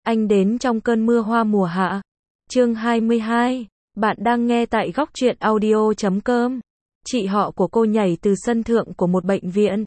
Anh đến trong cơn mưa hoa mùa hạ. Chương 22. Bạn đang nghe tại góc truyện audio.com. Chị họ của cô nhảy từ sân thượng của một bệnh viện.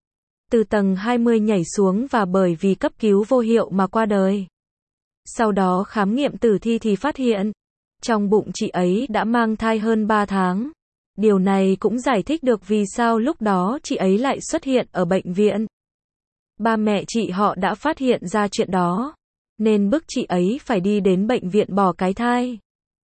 Từ tầng 20 nhảy xuống và bởi vì cấp cứu vô hiệu mà qua đời. Sau đó khám nghiệm tử thi thì phát hiện, trong bụng chị ấy đã mang thai hơn 3 tháng. Điều này cũng giải thích được vì sao lúc đó chị ấy lại xuất hiện ở bệnh viện. Ba mẹ chị họ đã phát hiện ra chuyện đó, nên bức chị ấy phải đi đến bệnh viện bỏ cái thai.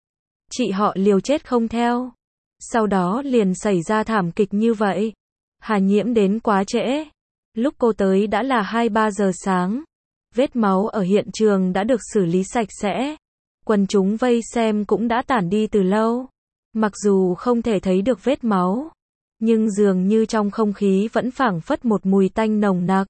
Chị họ liều chết không theo. Sau đó liền xảy ra thảm kịch như vậy. Hà Nhiễm đến quá trễ. Lúc cô tới đã là 2-3 giờ sáng. Vết máu ở hiện trường đã được xử lý sạch sẽ. Quần chúng vây xem cũng đã tản đi từ lâu. Mặc dù không thể thấy được vết máu, nhưng dường như trong không khí vẫn phảng phất một mùi tanh nồng nặc.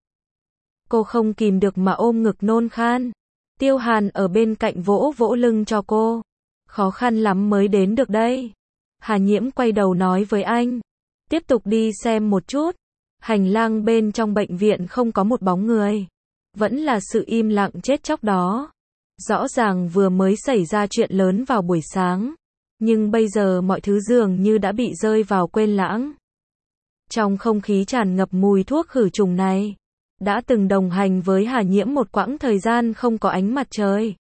Cô không kìm được mà ôm ngực nôn khan. Tiêu Hàn ở bên cạnh vỗ vỗ lưng cho cô. Khó khăn lắm mới đến được đây. Hà Nhiễm quay đầu nói với anh. Tiếp tục đi xem một chút. Hành lang bên trong bệnh viện không có một bóng người. Vẫn là sự im lặng chết chóc đó. Rõ ràng vừa mới xảy ra chuyện lớn vào buổi sáng. Nhưng bây giờ mọi thứ dường như đã bị rơi vào quên lãng. Trong không khí tràn ngập mùi thuốc khử trùng này, đã từng đồng hành với Hà Nhiễm một quãng thời gian không có ánh mặt trời.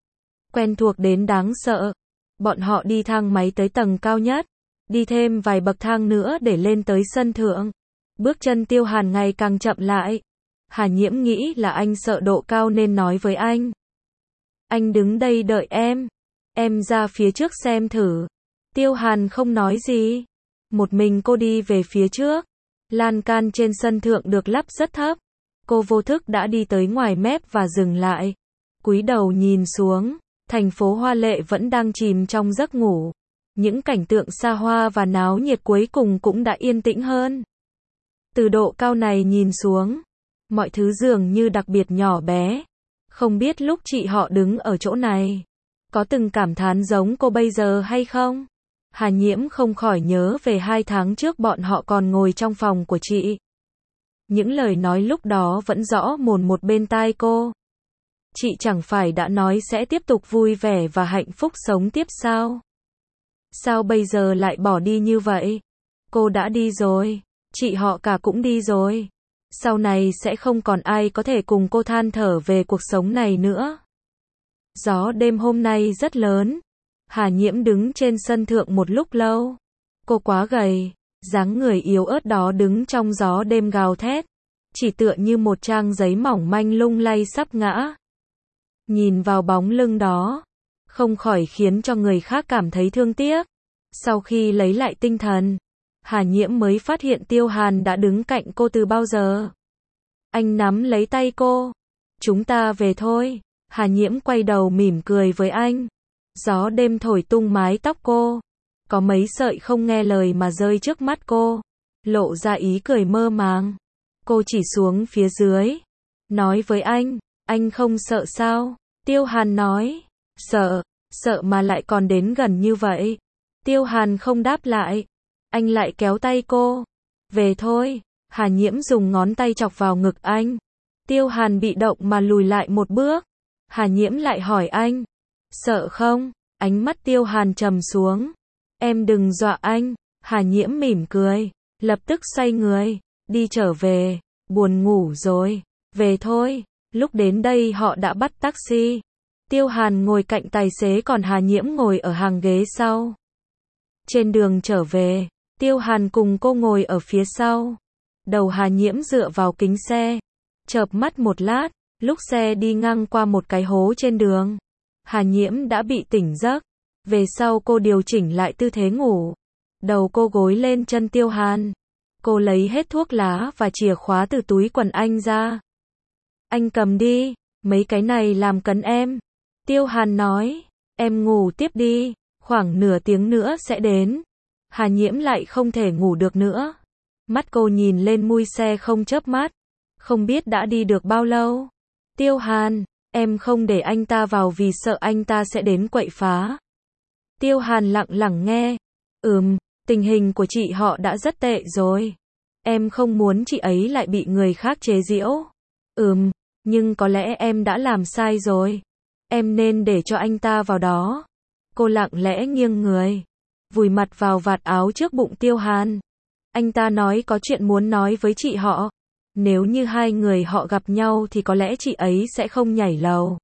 Quen thuộc đến đáng sợ. Bọn họ đi thang máy tới tầng cao nhất, đi thêm vài bậc thang nữa để lên tới sân thượng. Bước chân Tiêu Hàn ngày càng chậm lại. Hà Nhiễm nghĩ là anh sợ độ cao nên nói với anh. Anh đứng đây đợi em ra phía trước xem thử. Tiêu Hàn không nói gì. Một mình cô đi về phía trước. Lan can trên sân thượng được lắp rất thấp. Cô vô thức đã đi tới ngoài mép và dừng lại. Cúi đầu nhìn xuống, thành phố hoa lệ vẫn đang chìm trong giấc ngủ. Những cảnh tượng xa hoa và náo nhiệt cuối cùng cũng đã yên tĩnh hơn. Từ độ cao này nhìn xuống, mọi thứ dường như đặc biệt nhỏ bé. Không biết lúc chị họ đứng ở chỗ này, có từng cảm thán giống cô bây giờ hay không? Hà Nhiễm không khỏi nhớ về 2 tháng trước bọn họ còn ngồi trong phòng của chị. Những lời nói lúc đó vẫn rõ mồn một bên tai cô. Chị chẳng phải đã nói sẽ tiếp tục vui vẻ và hạnh phúc sống tiếp sao? Sao bây giờ lại bỏ đi như vậy? Cô đã đi rồi, chị họ cả cũng đi rồi. Sau này sẽ không còn ai có thể cùng cô than thở về cuộc sống này nữa. Gió đêm hôm nay rất lớn. Hà Nhiễm đứng trên sân thượng một lúc lâu. Cô quá gầy, dáng người yếu ớt đó đứng trong gió đêm gào thét, chỉ tựa như một trang giấy mỏng manh lung lay sắp ngã. Nhìn vào bóng lưng đó, không khỏi khiến cho người khác cảm thấy thương tiếc. Sau khi lấy lại tinh thần, Hà Nhiễm mới phát hiện Tiêu Hàn đã đứng cạnh cô từ bao giờ. Anh nắm lấy tay cô. Chúng ta về thôi. Hà Nhiễm quay đầu mỉm cười với anh. Gió đêm thổi tung mái tóc cô. Có mấy sợi không nghe lời mà rơi trước mắt cô. Lộ ra ý cười mơ màng. Cô chỉ xuống phía dưới. Nói với anh không sợ sao? Tiêu Hàn nói. Sợ mà lại còn đến gần như vậy. Tiêu Hàn không đáp lại. Anh lại kéo tay cô. Về thôi. Hà Nhiễm dùng ngón tay chọc vào ngực anh. Tiêu Hàn bị động mà lùi lại một bước. Hà Nhiễm lại hỏi anh. Sợ không? Ánh mắt Tiêu Hàn trầm xuống. Em đừng dọa anh. Hà Nhiễm mỉm cười. Lập tức xoay người. Đi trở về. Buồn ngủ rồi. Về thôi. Lúc đến đây họ đã bắt taxi. Tiêu Hàn ngồi cạnh tài xế còn Hà Nhiễm ngồi ở hàng ghế sau. Trên đường trở về, Tiêu Hàn cùng cô ngồi ở phía sau. Đầu Hà Nhiễm dựa vào kính xe. Chợp mắt một lát, lúc xe đi ngang qua một cái hố trên đường. Hà Nhiễm đã bị tỉnh giấc. Về sau cô điều chỉnh lại tư thế ngủ. Đầu cô gối lên chân Tiêu Hàn. Cô lấy hết thuốc lá và chìa khóa từ túi quần anh ra. Anh cầm đi, mấy cái này làm cấn em. Tiêu Hàn nói, em ngủ tiếp đi, khoảng nửa tiếng nữa sẽ đến. Hà Nhiễm lại không thể ngủ được nữa. Mắt cô nhìn lên mui xe không chớp mắt. Không biết đã đi được bao lâu. Tiêu Hàn, em không để anh ta vào vì sợ anh ta sẽ đến quậy phá. Tiêu Hàn lặng lặng nghe. Tình hình của chị họ đã rất tệ rồi. Em không muốn chị ấy lại bị người khác chế giễu. Nhưng có lẽ em đã làm sai rồi. Em nên để cho anh ta vào đó. Cô lặng lẽ nghiêng người, vùi mặt vào vạt áo trước bụng Tiêu Hàn. Anh ta nói có chuyện muốn nói với chị họ. Nếu như hai người họ gặp nhau thì có lẽ chị ấy sẽ không nhảy lầu.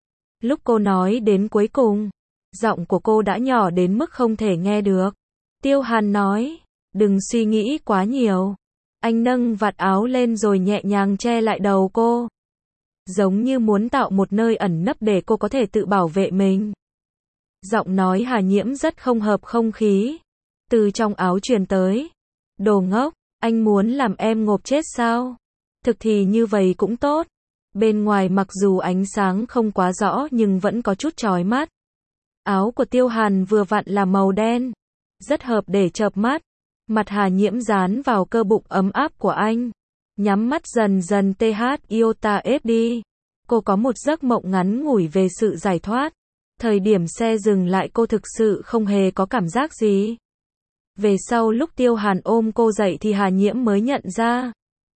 Lúc cô nói đến cuối cùng, giọng của cô đã nhỏ đến mức không thể nghe được. Tiêu Hàn nói, đừng suy nghĩ quá nhiều. Anh nâng vạt áo lên rồi nhẹ nhàng che lại đầu cô, giống như muốn tạo một nơi ẩn nấp để cô có thể tự bảo vệ mình. Giọng nói Hà Nhiễm rất không hợp không khí, từ trong áo truyền tới. Đồ ngốc, anh muốn làm em ngộp chết sao? Thực thì như vậy cũng tốt. Bên ngoài mặc dù ánh sáng không quá rõ nhưng vẫn có chút chói mắt. Áo của Tiêu Hàn vừa vặn là màu đen, rất hợp để chợp mắt. Mặt Hà Nhiễm dán vào cơ bụng ấm áp của anh, nhắm mắt dần dần iota ép đi. Cô có một giấc mộng ngắn ngủi về sự giải thoát. Thời điểm xe dừng lại cô thực sự không hề có cảm giác gì. Về sau lúc Tiêu Hàn ôm cô dậy thì Hà Nhiễm mới nhận ra.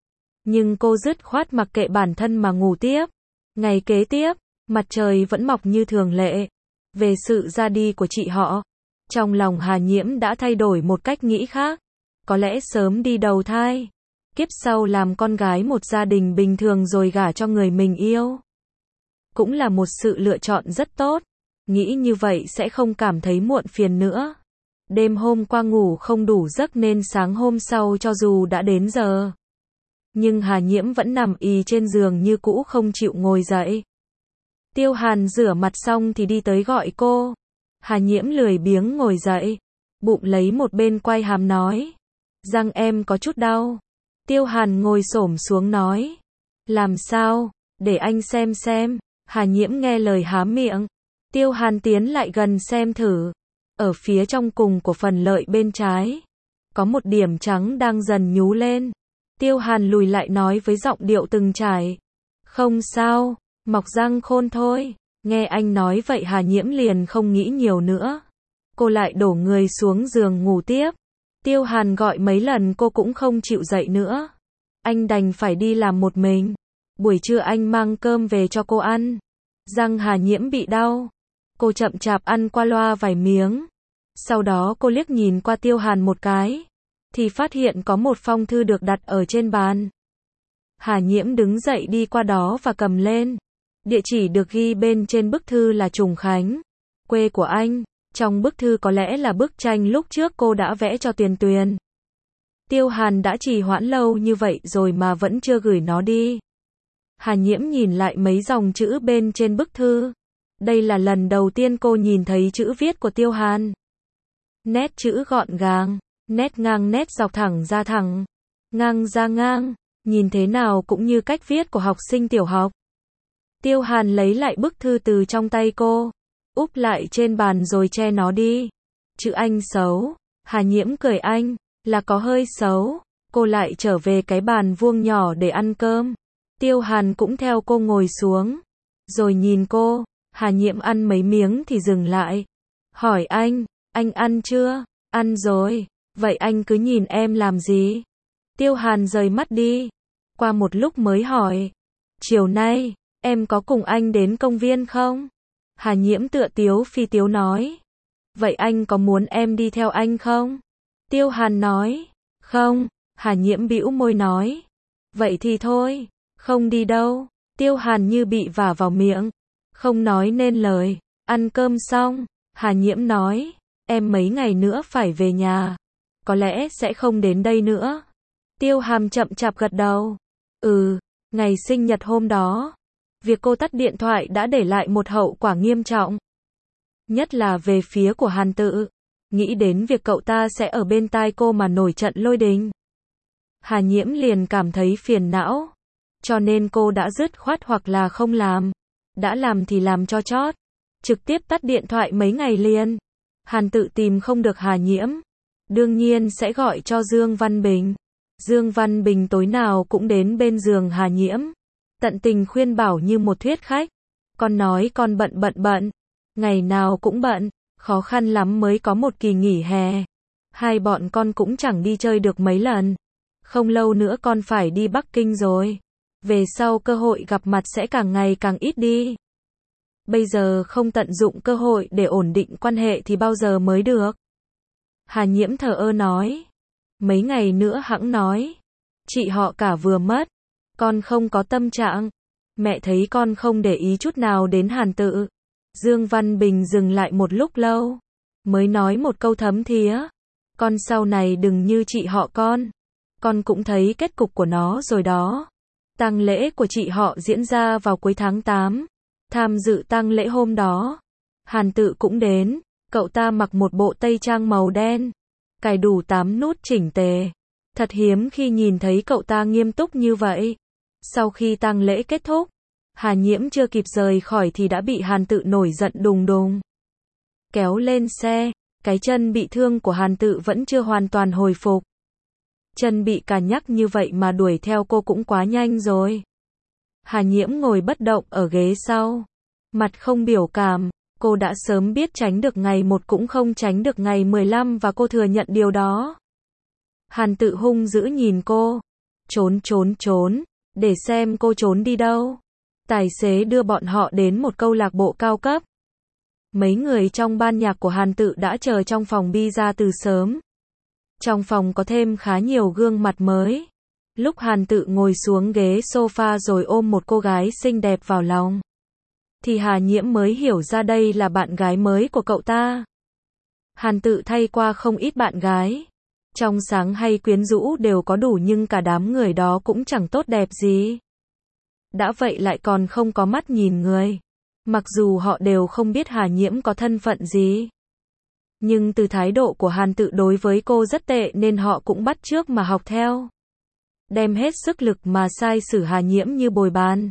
Nhưng cô dứt khoát mặc kệ bản thân mà ngủ tiếp. Ngày kế tiếp, mặt trời vẫn mọc như thường lệ. Về sự ra đi của chị họ, trong lòng Hà Nhiễm đã thay đổi một cách nghĩ khác. Có lẽ sớm đi đầu thai, kiếp sau làm con gái một gia đình bình thường rồi gả cho người mình yêu, cũng là một sự lựa chọn rất tốt. Nghĩ như vậy sẽ không cảm thấy muộn phiền nữa. Đêm hôm qua ngủ không đủ giấc nên sáng hôm sau cho dù đã đến giờ, nhưng Hà Nhiễm vẫn nằm ì trên giường như cũ không chịu ngồi dậy. Tiêu Hàn rửa mặt xong thì đi tới gọi cô. Hà Nhiễm lười biếng ngồi dậy, bụng lấy một bên quay hàm nói, răng em có chút đau. Tiêu Hàn ngồi xổm xuống nói, làm sao, để anh xem. Hà Nhiễm nghe lời há miệng. Tiêu Hàn tiến lại gần xem thử. Ở phía trong cùng của phần lợi bên trái, có một điểm trắng đang dần nhú lên. Tiêu Hàn lùi lại nói với giọng điệu từng trải, không sao, mọc răng khôn thôi. Nghe anh nói vậy Hà Nhiễm liền không nghĩ nhiều nữa. Cô lại đổ người xuống giường ngủ tiếp. Tiêu Hàn gọi mấy lần cô cũng không chịu dậy nữa. Anh đành phải đi làm một mình. Buổi trưa anh mang cơm về cho cô ăn. Răng Hà Nhiễm bị đau. Cô chậm chạp ăn qua loa vài miếng. Sau đó cô liếc nhìn qua Tiêu Hàn một cái, thì phát hiện có một phong thư được đặt ở trên bàn. Hà Nhiễm đứng dậy đi qua đó và cầm lên. Địa chỉ được ghi bên trên bức thư là Trùng Khánh, quê của anh. Trong bức thư có lẽ là bức tranh lúc trước cô đã vẽ cho Tuyền Tuyền. Tiêu Hàn đã trì hoãn lâu như vậy rồi mà vẫn chưa gửi nó đi. Hà Nhiễm nhìn lại mấy dòng chữ bên trên bức thư. Đây là lần đầu tiên cô nhìn thấy chữ viết của Tiêu Hàn. Nét chữ gọn gàng, nét ngang nét dọc thẳng ra thẳng, ngang ra ngang, nhìn thế nào cũng như cách viết của học sinh tiểu học. Tiêu Hàn lấy lại bức thư từ trong tay cô, úp lại trên bàn rồi che nó đi. Chữ anh xấu. Hà Nhiễm cười anh, là có hơi xấu. Cô lại trở về cái bàn vuông nhỏ để ăn cơm. Tiêu Hàn cũng theo cô ngồi xuống, rồi nhìn cô. Hà Nhiễm ăn mấy miếng thì dừng lại, hỏi anh ăn chưa? Ăn rồi. Vậy anh cứ nhìn em làm gì? Tiêu Hàn rời mắt đi. Qua một lúc mới hỏi, chiều nay, em có cùng anh đến công viên không? Hà Nhiễm tựa tiếu phi tiếu nói, vậy anh có muốn em đi theo anh không? Tiêu Hàn nói, không. Hà Nhiễm bĩu môi nói, vậy thì thôi, không đi đâu. Tiêu Hàn như bị vả vào miệng, không nói nên lời. Ăn cơm xong, Hà Nhiễm nói, em mấy ngày nữa phải về nhà, có lẽ sẽ không đến đây nữa. Tiêu Hàn chậm chạp gật đầu. Ngày sinh nhật hôm đó, việc cô tắt điện thoại đã để lại một hậu quả nghiêm trọng. Nhất là về phía của Hàn Tự. Nghĩ đến việc cậu ta sẽ ở bên tai cô mà nổi trận lôi đình, Hà Nhiễm liền cảm thấy phiền não. Cho nên cô đã dứt khoát hoặc là không làm. Đã làm thì làm cho chót. Trực tiếp tắt điện thoại mấy ngày liền. Hàn Tự tìm không được Hà Nhiễm, đương nhiên sẽ gọi cho Dương Văn Bình. Dương Văn Bình tối nào cũng đến bên giường Hà Nhiễm, tận tình khuyên bảo như một thuyết khách. Con nói con bận, ngày nào cũng bận, khó khăn lắm mới có một kỳ nghỉ hè. Hai bọn con cũng chẳng đi chơi được mấy lần. Không lâu nữa con phải đi Bắc Kinh rồi. Về sau cơ hội gặp mặt sẽ càng ngày càng ít đi. Bây giờ không tận dụng cơ hội để ổn định quan hệ thì bao giờ mới được? Hà Nhiễm thờ ơ nói. Mấy ngày nữa hẵng nói. Chị họ cả vừa mất. Con không có tâm trạng. Mẹ thấy con không để ý chút nào đến Hàn Tự. Dương Văn Bình dừng lại một lúc lâu. Mới nói một câu thấm thía. Con sau này đừng như chị họ con. Con cũng thấy kết cục của nó rồi đó. Tang lễ của chị họ diễn ra vào cuối tháng 8. Tham dự tang lễ hôm đó. Hàn Tự cũng đến. Cậu ta mặc một bộ tây trang màu đen. Cài đủ 8 nút chỉnh tề. Thật hiếm khi nhìn thấy cậu ta nghiêm túc như vậy. Sau khi tang lễ kết thúc, Hà Nhiễm chưa kịp rời khỏi thì đã bị Hàn Tự nổi giận đùng đùng. Kéo lên xe, cái chân bị thương của Hàn Tự vẫn chưa hoàn toàn hồi phục. Chân bị cà nhắc như vậy mà đuổi theo cô cũng quá nhanh rồi. Hà Nhiễm ngồi bất động ở ghế sau. Mặt không biểu cảm, cô đã sớm biết tránh được ngày 1 cũng không tránh được ngày 15 và cô thừa nhận điều đó. Hàn Tự hung dữ nhìn cô. Trốn, để xem cô trốn đi đâu. Tài xế đưa bọn họ đến một câu lạc bộ cao cấp. Mấy người trong ban nhạc của Hàn Tự đã chờ trong phòng pizza từ sớm. Trong phòng có thêm khá nhiều gương mặt mới. Lúc Hàn Tự ngồi xuống ghế sofa rồi ôm một cô gái xinh đẹp vào lòng, thì Hà Nhiễm mới hiểu ra đây là bạn gái mới của cậu ta. Hàn Tự thay qua không ít bạn gái. Trong sáng hay quyến rũ đều có đủ nhưng cả đám người đó cũng chẳng tốt đẹp gì. Đã vậy lại còn không có mắt nhìn người. Mặc dù họ đều không biết Hà Nhiễm có thân phận gì. Nhưng từ thái độ của Hàn Tự đối với cô rất tệ nên họ cũng bắt chước mà học theo. Đem hết sức lực mà sai xử Hà Nhiễm như bồi bàn.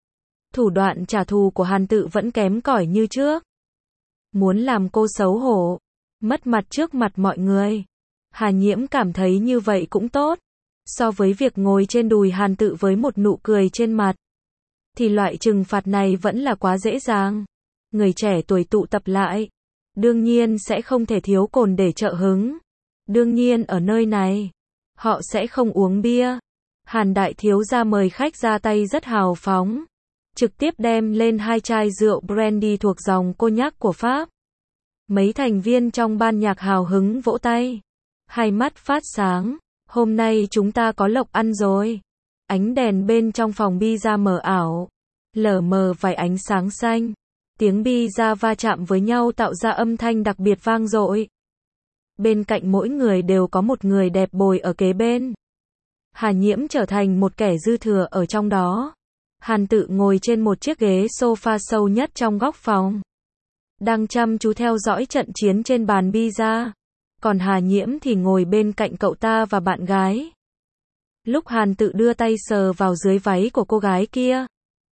Thủ đoạn trả thù của Hàn Tự vẫn kém cỏi như trước. Muốn làm cô xấu hổ, mất mặt trước mặt mọi người. Hà Nhiễm cảm thấy như vậy cũng tốt. So với việc ngồi trên đùi Hàn Tự với một nụ cười trên mặt, thì loại trừng phạt này vẫn là quá dễ dàng. Người trẻ tuổi tụ tập lại, đương nhiên sẽ không thể thiếu cồn để trợ hứng. Đương nhiên ở nơi này, họ sẽ không uống bia. Hàn đại thiếu gia mời khách ra tay rất hào phóng. Trực tiếp đem lên 2 chai rượu brandy thuộc dòng cognac của Pháp. Mấy thành viên trong ban nhạc hào hứng vỗ tay. Hai mắt phát sáng. Hôm nay chúng ta có lộc ăn rồi. Ánh đèn bên trong phòng pizza mờ ảo. Lờ mờ vài ánh sáng xanh. Tiếng pizza va chạm với nhau tạo ra âm thanh đặc biệt vang dội. Bên cạnh mỗi người đều có một người đẹp bồi ở kế bên. Hà Nhiễm trở thành một kẻ dư thừa ở trong đó. Hàn Tự ngồi trên một chiếc ghế sofa sâu nhất trong góc phòng. Đang chăm chú theo dõi trận chiến trên bàn pizza. Còn Hà Nhiễm thì ngồi bên cạnh cậu ta và bạn gái. Lúc Hàn Tự đưa tay sờ vào dưới váy của cô gái kia,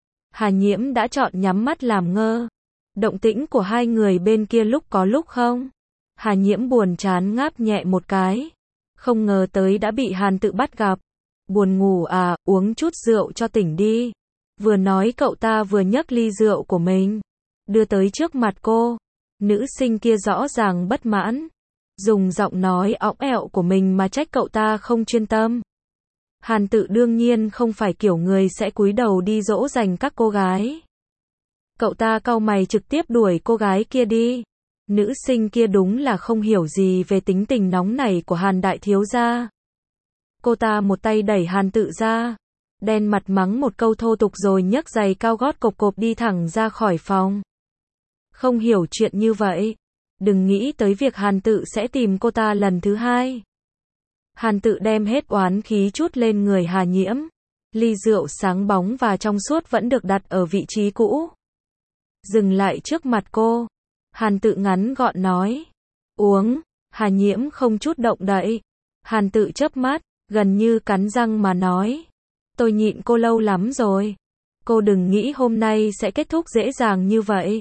Hà Nhiễm đã chọn nhắm mắt làm ngơ. Động tĩnh của hai người bên kia lúc có lúc không. Hà Nhiễm buồn chán ngáp nhẹ một cái. Không ngờ tới đã bị Hàn Tự bắt gặp. Buồn ngủ à, uống chút rượu cho tỉnh đi. Vừa nói cậu ta vừa nhấc ly rượu của mình, đưa tới trước mặt cô. Nữ sinh kia rõ ràng bất mãn. Dùng giọng nói õng ẹo của mình mà trách cậu ta không chuyên tâm. Hàn Tự đương nhiên không phải kiểu người sẽ cúi đầu đi dỗ dành các cô gái. Cậu ta cau mày trực tiếp đuổi cô gái kia đi. Nữ sinh kia đúng là không hiểu gì về tính tình nóng nảy của Hàn đại thiếu gia. Cô ta một tay đẩy Hàn Tự ra, đen mặt mắng một câu thô tục rồi nhấc giày cao gót cộp cộp đi thẳng ra khỏi phòng. Không hiểu chuyện như vậy. Đừng nghĩ tới việc Hàn Tự sẽ tìm cô ta lần thứ hai. Hàn Tự đem hết oán khí trút lên người Hà Nhiễm. Ly rượu sáng bóng và trong suốt vẫn được đặt ở vị trí cũ. Dừng lại trước mặt cô. Hàn Tự ngắn gọn nói. Uống. Hà Nhiễm không chút động đậy. Hàn Tự chớp mắt, gần như cắn răng mà nói. Tôi nhịn cô lâu lắm rồi. Cô đừng nghĩ hôm nay sẽ kết thúc dễ dàng như vậy.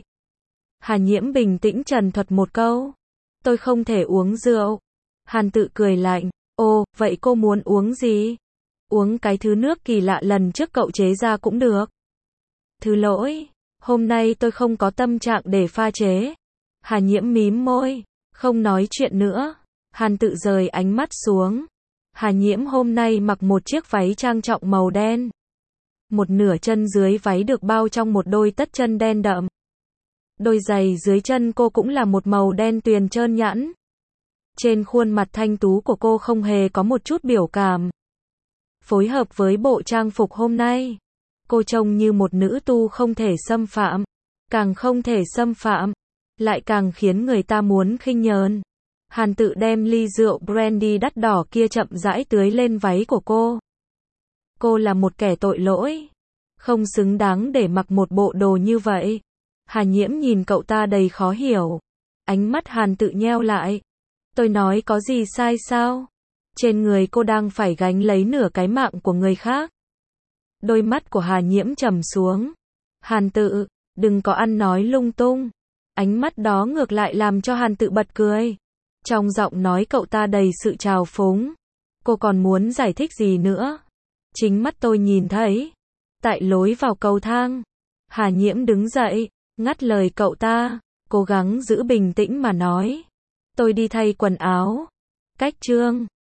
Hà Nhiễm bình tĩnh trần thuật một câu. Tôi không thể uống rượu. Hàn Tự cười lạnh. Ồ, vậy cô muốn uống gì? Uống cái thứ nước kỳ lạ lần trước cậu chế ra cũng được. Thứ lỗi, hôm nay tôi không có tâm trạng để pha chế. Hà Nhiễm mím môi, không nói chuyện nữa. Hàn Tự rời ánh mắt xuống. Hà Nhiễm hôm nay mặc một chiếc váy trang trọng màu đen. Một nửa chân dưới váy được bao trong một đôi tất chân đen đậm. Đôi giày dưới chân cô cũng là một màu đen tuyền trơn nhẵn. Trên khuôn mặt thanh tú của cô không hề có một chút biểu cảm. Phối hợp với bộ trang phục hôm nay, cô trông như một nữ tu không thể xâm phạm. Càng không thể xâm phạm, lại càng khiến người ta muốn khinh nhờn. Hàn Tự đem ly rượu brandy đắt đỏ kia chậm rãi tưới lên váy của cô. Cô là một kẻ tội lỗi, không xứng đáng để mặc một bộ đồ như vậy. Hà Nhiễm nhìn cậu ta đầy khó hiểu. Ánh mắt Hàn Tự nheo lại. Tôi nói có gì sai sao? Trên người cô đang phải gánh lấy nửa cái mạng của người khác. Đôi mắt của Hà Nhiễm trầm xuống. Hàn Tự, đừng có ăn nói lung tung. Ánh mắt đó ngược lại làm cho Hàn Tự bật cười. Trong giọng nói cậu ta đầy sự trào phúng. Cô còn muốn giải thích gì nữa? Chính mắt tôi nhìn thấy. Tại lối vào cầu thang, Hà Nhiễm đứng dậy, ngắt lời cậu ta, cố gắng giữ bình tĩnh mà nói. Tôi đi thay quần áo. Cách chương